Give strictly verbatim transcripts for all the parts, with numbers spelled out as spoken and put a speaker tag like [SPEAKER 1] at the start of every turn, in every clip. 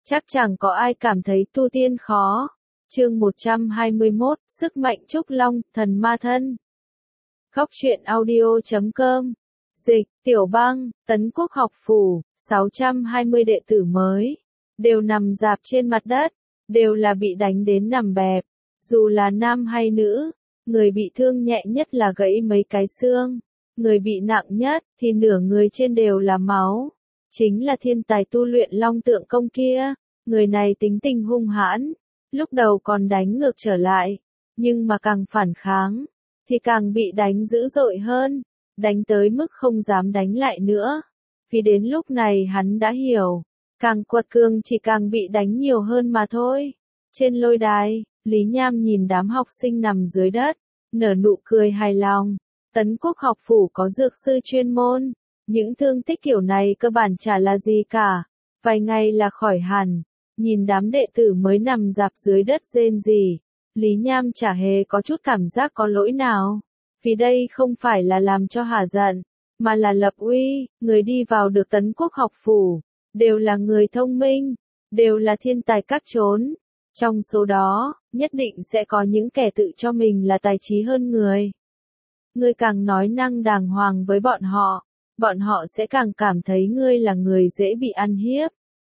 [SPEAKER 1] Chắc chẳng có ai cảm thấy tu tiên khó. Chương một trăm hai mươi mốt, Sức mạnh Trúc Long, Thần Ma Thân. Góc truyện audio chấm com. Dịch, Tiểu Bang, Tấn Quốc học phủ, sáu trăm hai mươi đệ tử mới. Đều nằm rạp trên mặt đất, đều là bị đánh đến nằm bẹp. Dù là nam hay nữ, người bị thương nhẹ nhất là gãy mấy cái xương. Người bị nặng nhất, thì nửa người trên đều là máu. Chính là thiên tài tu luyện long tượng công kia. Người này tính tình hung hãn. Lúc đầu còn đánh ngược trở lại. Nhưng mà càng phản kháng, thì càng bị đánh dữ dội hơn. Đánh tới mức không dám đánh lại nữa. Vì đến lúc này hắn đã hiểu. Càng quật cường chỉ càng bị đánh nhiều hơn mà thôi. Trên lôi đài, Lý Nham nhìn đám học sinh nằm dưới đất. Nở nụ cười hài lòng. Tấn Quốc học phủ có dược sư chuyên môn. Những thương tích kiểu này cơ bản chả là gì cả. Vài ngày là khỏi hẳn. Nhìn đám đệ tử mới nằm rạp dưới đất rên rỉ. Lý Nham chả hề có chút cảm giác có lỗi nào. Vì đây không phải là làm cho hả giận. Mà là lập uy. Người đi vào được Tấn Quốc học phủ. Đều là người thông minh. Đều là thiên tài các chốn. Trong số đó, nhất định sẽ có những kẻ tự cho mình là tài trí hơn người. Ngươi càng nói năng đàng hoàng với bọn họ, bọn họ sẽ càng cảm thấy ngươi là người dễ bị ăn hiếp.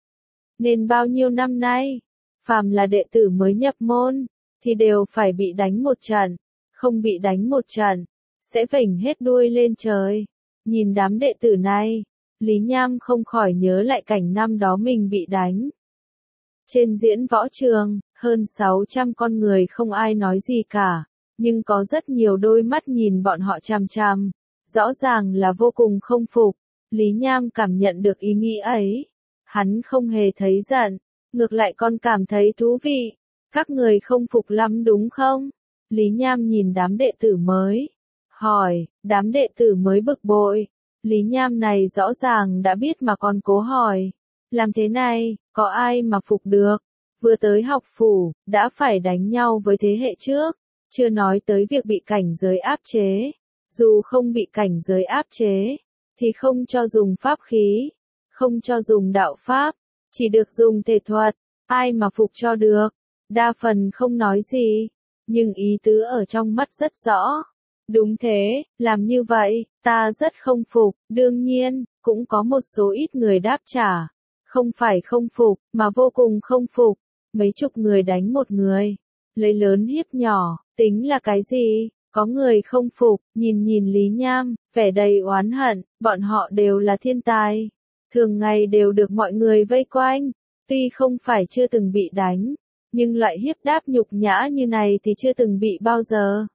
[SPEAKER 1] Nên bao nhiêu năm nay, phàm là đệ tử mới nhập môn, thì đều phải bị đánh một trận, không bị đánh một trận, sẽ vểnh hết đuôi lên trời. Nhìn đám đệ tử này, Lý Nham không khỏi nhớ lại cảnh năm đó mình bị đánh. Trên diễn võ trường, hơn sáu trăm con người không ai nói gì cả. Nhưng có rất nhiều đôi mắt nhìn bọn họ chằm chằm, rõ ràng là vô cùng không phục. Lý Nham cảm nhận được ý nghĩ ấy. Hắn không hề thấy giận, ngược lại còn cảm thấy thú vị. Các người không phục lắm đúng không? Lý Nham nhìn đám đệ tử mới. Hỏi, đám đệ tử mới bực bội. Lý Nham này rõ ràng đã biết mà còn cố hỏi. Làm thế này, có ai mà phục được? Vừa tới học phủ, đã phải đánh nhau với thế hệ trước. Chưa nói tới việc bị cảnh giới áp chế. Dù không bị cảnh giới áp chế, thì không cho dùng pháp khí, không cho dùng đạo pháp, chỉ được dùng thể thuật. Ai mà phục cho được? Đa phần không nói gì, nhưng ý tứ ở trong mắt rất rõ. Đúng thế, làm như vậy, ta rất không phục. Đương nhiên, cũng có một số ít người đáp trả. Không phải không phục, mà vô cùng không phục. Mấy chục người đánh một người, lấy lớn hiếp nhỏ. Tính là cái gì? Có người không phục, nhìn nhìn Lý Nham, vẻ đầy oán hận, bọn họ đều là thiên tài. Thường ngày đều được mọi người vây quanh. Tuy không phải chưa từng bị đánh, nhưng loại hiếp đáp nhục nhã như này thì chưa từng bị bao giờ.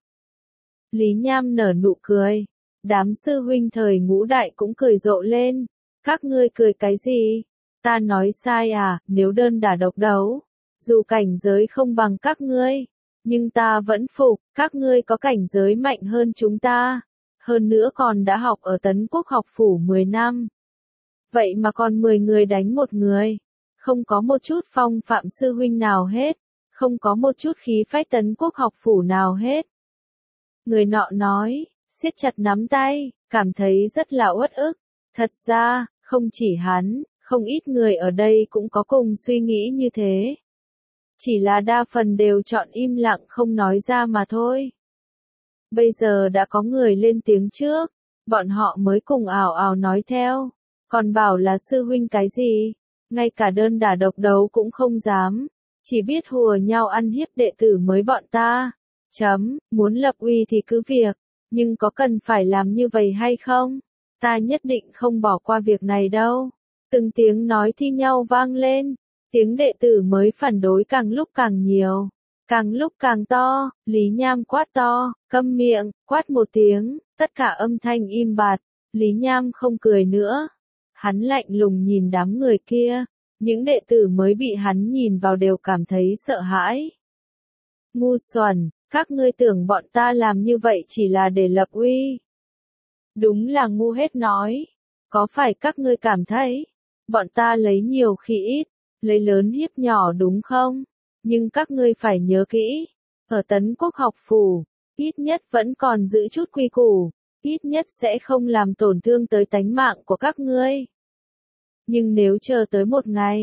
[SPEAKER 1] Lý Nham nở nụ cười. Đám sư huynh thời ngũ đại cũng cười rộ lên. Các ngươi cười cái gì? Ta nói sai à, nếu đơn đả độc đấu, dù cảnh giới không bằng các ngươi, nhưng ta vẫn phục, các ngươi có cảnh giới mạnh hơn chúng ta. Hơn nữa còn đã học ở Tấn Quốc học phủ mười năm. Vậy mà còn mười người đánh một người. Không có một chút phong phạm sư huynh nào hết. Không có một chút khí phách Tấn Quốc học phủ nào hết. Người nọ nói, siết chặt nắm tay, cảm thấy rất là uất ức. Thật ra, không chỉ hắn, không ít người ở đây cũng có cùng suy nghĩ như thế. Chỉ là đa phần đều chọn im lặng không nói ra mà thôi. Bây giờ đã có người lên tiếng trước, bọn họ mới cùng ào ào nói theo. Còn bảo là sư huynh cái gì, ngay cả đơn đả độc đấu cũng không dám. Chỉ biết hùa nhau ăn hiếp đệ tử mới bọn ta. Chấm, muốn lập uy thì cứ việc, nhưng có cần phải làm như vậy hay không? Ta nhất định không bỏ qua việc này đâu. Từng tiếng nói thi nhau vang lên. Tiếng đệ tử mới phản đối càng lúc càng nhiều, càng lúc càng to. Lý Nham quát to, câm miệng, quát một tiếng, tất cả âm thanh im bặt. Lý Nham không cười nữa. Hắn lạnh lùng nhìn đám người kia, những đệ tử mới bị hắn nhìn vào đều cảm thấy sợ hãi. Ngu xuẩn, các ngươi tưởng bọn ta làm như vậy chỉ là để lập uy. Đúng là ngu hết nói. Có phải các ngươi cảm thấy, bọn ta lấy nhiều khi ít, lấy lớn hiếp nhỏ đúng không? Nhưng các ngươi phải nhớ kỹ, ở Tấn Quốc học phủ, ít nhất vẫn còn giữ chút quy củ, ít nhất sẽ không làm tổn thương tới tánh mạng của các ngươi. Nhưng nếu chờ tới một ngày,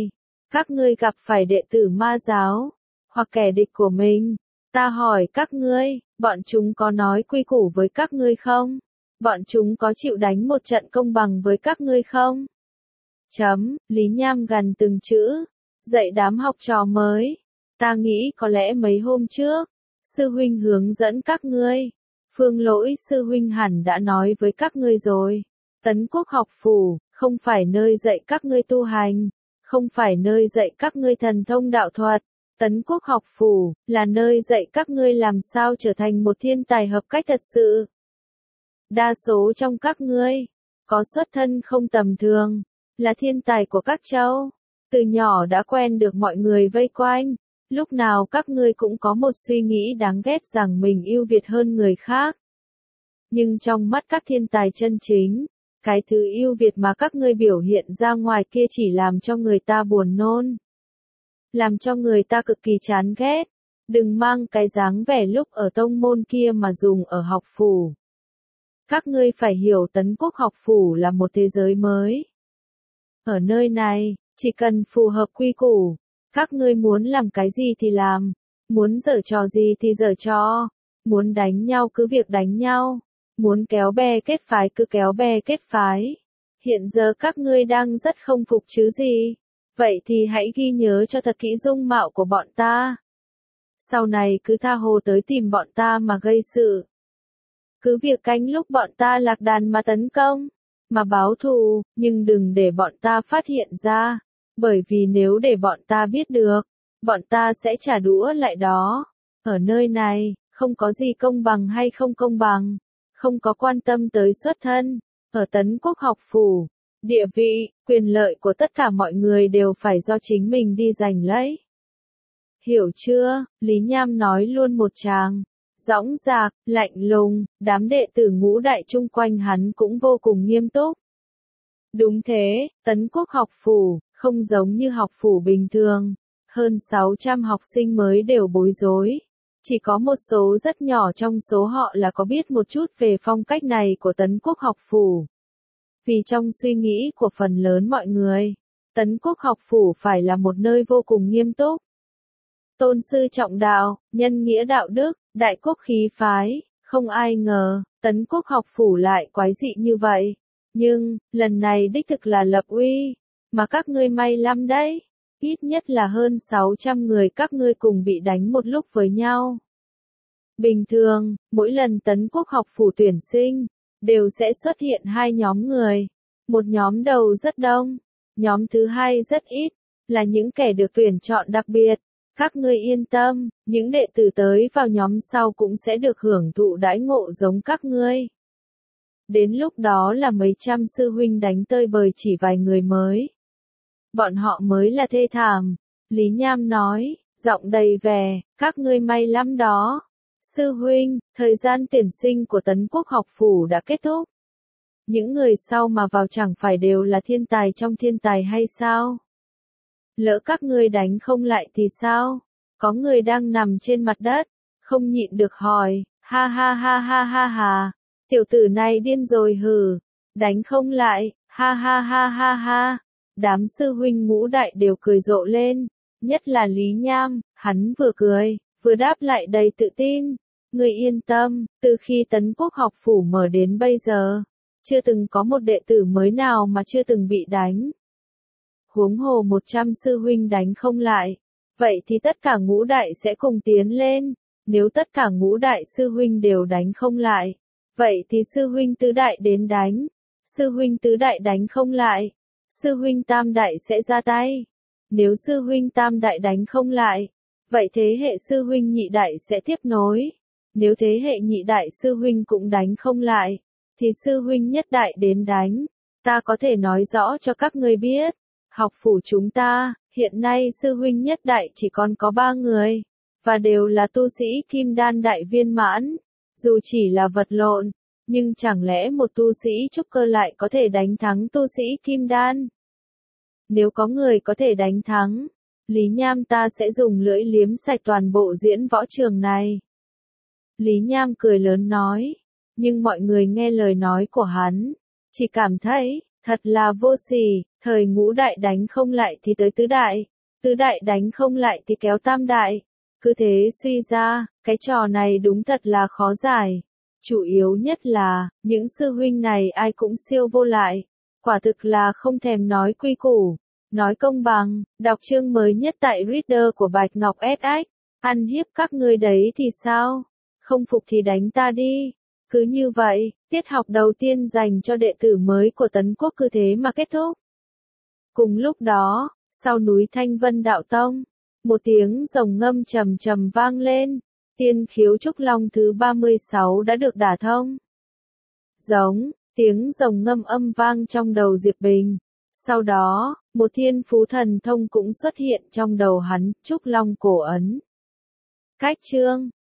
[SPEAKER 1] Các ngươi gặp phải đệ tử ma giáo, hoặc kẻ địch của mình. Ta hỏi các ngươi, bọn chúng có nói quy củ với các ngươi không? Bọn chúng có chịu đánh một trận công bằng với các ngươi không? Chấm, Lý Nham gằn từng chữ, dạy đám học trò mới. Ta nghĩ có lẽ mấy hôm trước, sư huynh hướng dẫn các ngươi. Phương Lỗi sư huynh hẳn đã nói với các ngươi rồi. Tấn Quốc học phủ, không phải nơi dạy các ngươi tu hành, không phải nơi dạy các ngươi thần thông đạo thuật. Tấn Quốc học phủ, là nơi dạy các ngươi làm sao trở thành một thiên tài hợp cách thật sự. Đa số trong các ngươi, có xuất thân không tầm thường, là thiên tài của các châu. Từ nhỏ đã quen được mọi người vây quanh, lúc nào các ngươi cũng có một suy nghĩ đáng ghét rằng mình ưu việt hơn người khác. Nhưng trong mắt các thiên tài chân chính, cái thứ ưu việt mà các ngươi biểu hiện ra ngoài kia chỉ làm cho người ta buồn nôn. Làm cho người ta cực kỳ chán ghét. Đừng mang cái dáng vẻ lúc ở tông môn kia mà dùng ở học phủ. Các ngươi phải hiểu Tấn Quốc học phủ là một thế giới mới. Ở nơi này, chỉ cần phù hợp quy củ, các ngươi muốn làm cái gì thì làm, muốn giở trò gì thì giở trò, muốn đánh nhau cứ việc đánh nhau, muốn kéo bè kết phái cứ kéo bè kết phái. Hiện giờ các ngươi đang rất không phục chứ gì, vậy thì hãy ghi nhớ cho thật kỹ dung mạo của bọn ta. Sau này cứ tha hồ tới tìm bọn ta mà gây sự. Cứ việc canh lúc bọn ta lạc đàn mà tấn công, mà báo thù, nhưng đừng để bọn ta phát hiện ra, bởi vì nếu để bọn ta biết được, bọn ta sẽ trả đũa lại đó. Ở nơi này, không có gì công bằng hay không công bằng, không có quan tâm tới xuất thân. Ở Tấn Quốc học phủ, địa vị, quyền lợi của tất cả mọi người đều phải do chính mình đi giành lấy. Hiểu chưa? Lý Nham nói luôn một tràng. Dõng dạc, lạnh lùng, đám đệ tử ngũ đại chung quanh hắn cũng vô cùng nghiêm túc. Đúng thế, Tấn Quốc học phủ, không giống như học phủ bình thường. Hơn sáu trăm học sinh mới đều bối rối. Chỉ có một số rất nhỏ trong số họ là có biết một chút về phong cách này của Tấn Quốc học phủ. Vì trong suy nghĩ của phần lớn mọi người, Tấn Quốc học phủ phải là một nơi vô cùng nghiêm túc. Tôn sư trọng đạo, nhân nghĩa đạo đức, đại quốc khí phái, không ai ngờ, Tấn Quốc học phủ lại quái dị như vậy. Nhưng, lần này đích thực là lập uy, mà các ngươi may lắm đấy, ít nhất là hơn sáu trăm người các ngươi cùng bị đánh một lúc với nhau. Bình thường, mỗi lần Tấn Quốc học phủ tuyển sinh, đều sẽ xuất hiện hai nhóm người. Một nhóm đầu rất đông, nhóm thứ hai rất ít, là những kẻ được tuyển chọn đặc biệt. Các ngươi yên tâm, những đệ tử tới vào nhóm sau cũng sẽ được hưởng thụ đãi ngộ giống các ngươi. Đến lúc đó là mấy trăm sư huynh đánh tơi bời chỉ vài người mới. Bọn họ mới là thê thảm. Lý Nham nói, giọng đầy vẻ, các ngươi may lắm đó. Sư huynh, thời gian tuyển sinh của Tấn Quốc học phủ đã kết thúc. Những người sau mà vào chẳng phải đều là thiên tài trong thiên tài hay sao? Lỡ các ngươi đánh không lại thì sao? Có người đang nằm trên mặt đất, không nhịn được hỏi, ha ha ha ha ha ha, tiểu tử này điên rồi hừ, đánh không lại, ha ha ha ha ha. Đám sư huynh ngũ đại đều cười rộ lên, nhất là Lý Nham, hắn vừa cười, vừa đáp lại đầy tự tin. Ngươi yên tâm, từ khi Tấn Quốc học phủ mở đến bây giờ, chưa từng có một đệ tử mới nào mà chưa từng bị đánh. Huống hồ một trăm sư huynh đánh không lại, vậy thì tất cả ngũ đại sẽ cùng tiến lên. Nếu tất cả ngũ đại sư huynh đều đánh không lại, vậy thì sư huynh tứ đại đến đánh. Sư huynh tứ đại đánh không lại, sư huynh tam đại sẽ ra tay. Nếu sư huynh tam đại đánh không lại, vậy thế hệ sư huynh nhị đại sẽ tiếp nối. Nếu thế hệ nhị đại sư huynh cũng đánh không lại, thì sư huynh nhất đại đến đánh. Ta có thể nói rõ cho các ngươi biết, học phủ chúng ta, hiện nay sư huynh nhất đại chỉ còn có ba người, và đều là tu sĩ kim đan đại viên mãn. Dù chỉ là vật lộn, nhưng chẳng lẽ một tu sĩ trúc cơ lại có thể đánh thắng tu sĩ kim đan? Nếu có người có thể đánh thắng, Lý Nham ta sẽ dùng lưỡi liếm sạch toàn bộ diễn võ trường này. Lý Nham cười lớn nói, nhưng mọi người nghe lời nói của hắn, chỉ cảm thấy, thật là vô sỉ, thời ngũ đại đánh không lại thì tới tứ đại, Tứ đại đánh không lại thì kéo tam đại. Cứ thế suy ra, cái trò này đúng thật là khó giải. Chủ yếu nhất là, những sư huynh này ai cũng siêu vô lại. Quả thực là không thèm nói quy củ, nói công bằng, đọc chương mới nhất tại Reader của Bạch Ngọc ét ích. Ăn hiếp các ngươi đấy thì sao? Không phục thì đánh ta đi. Cứ như vậy, tiết học đầu tiên dành cho đệ tử mới của Tấn Quốc cứ thế mà kết thúc. Cùng lúc đó, sau núi Thanh Vân Đạo Tông, một tiếng rồng ngâm trầm trầm vang lên, tiên khiếu trúc long thứ ba mươi sáu đã được đả thông. Giống, tiếng rồng ngâm âm vang trong đầu Diệp Bình. Sau đó, một thiên phú thần thông cũng xuất hiện trong đầu hắn, trúc long cổ ấn. Cách chương